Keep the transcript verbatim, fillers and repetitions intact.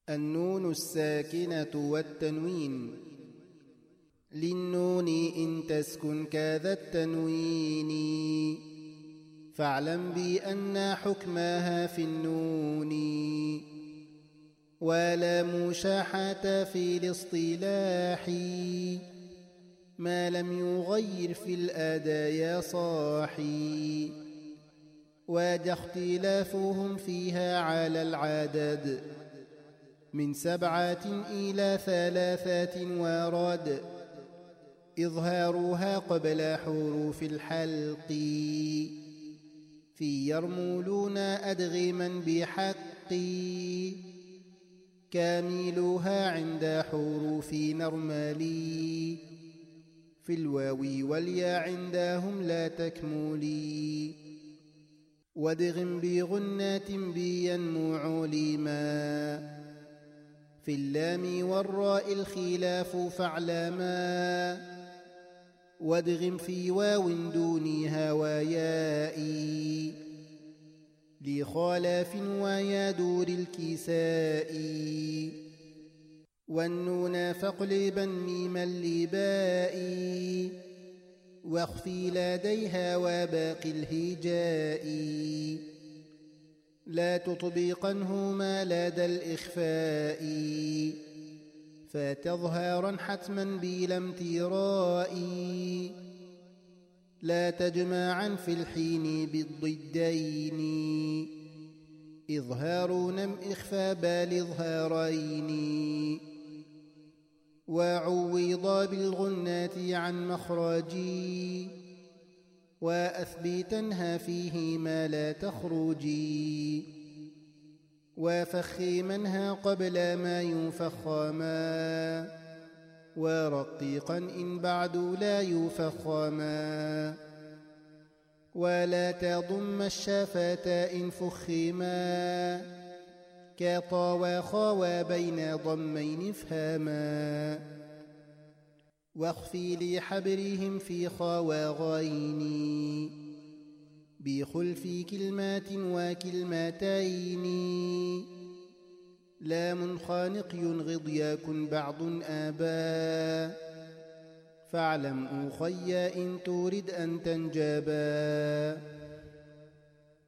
النون الساكنة والتنوين. للنون إن تسكن كذا التنوين، فاعلم بأن حكمها في النون، ولا مشاحة في الاصطلاح، ما لم يغير في الأداء يا صاحي، واد اختلافهم فيها على العدد، من سبعة إلى ثلاثة ورد، إظهارها قبل حروف الحلق، في يرملون أدغما بحق، كاملها عند حروف نرملي، في الواو والياء عندهم لا تكملي، وادغم بغنات بينمو لما، في اللام والراء الخلاف فاعلما، وادغم في واو دونها وياء، لخلاف ويا دور الكساء، والنون فاقلبا ميما لباء، واخفي لديها وباقي الهجاء، لا تطبقنهما لدى الإخفاء، فتظهرا حتما بلا امتراء، لا تجمعا في الحين بالضدين، إظهار نم إخفى بال إظهارين، وعوض بالغنات عن مخرجي، وأثبتنها فيه ما لا تخرجي، وفخمنها قبل ما يفخما، ورقيقا إن بعد لا يفخما، ولا تضم الشفة إن فخما، كطا وخا وبين ضمين افهما، واخفي لحبرهم في خا وغين، بخلف كلمات وكلمتين، لام خانق ينغض يكن بعض آبا، فاعلم أخي إن تريد أن تنجبا.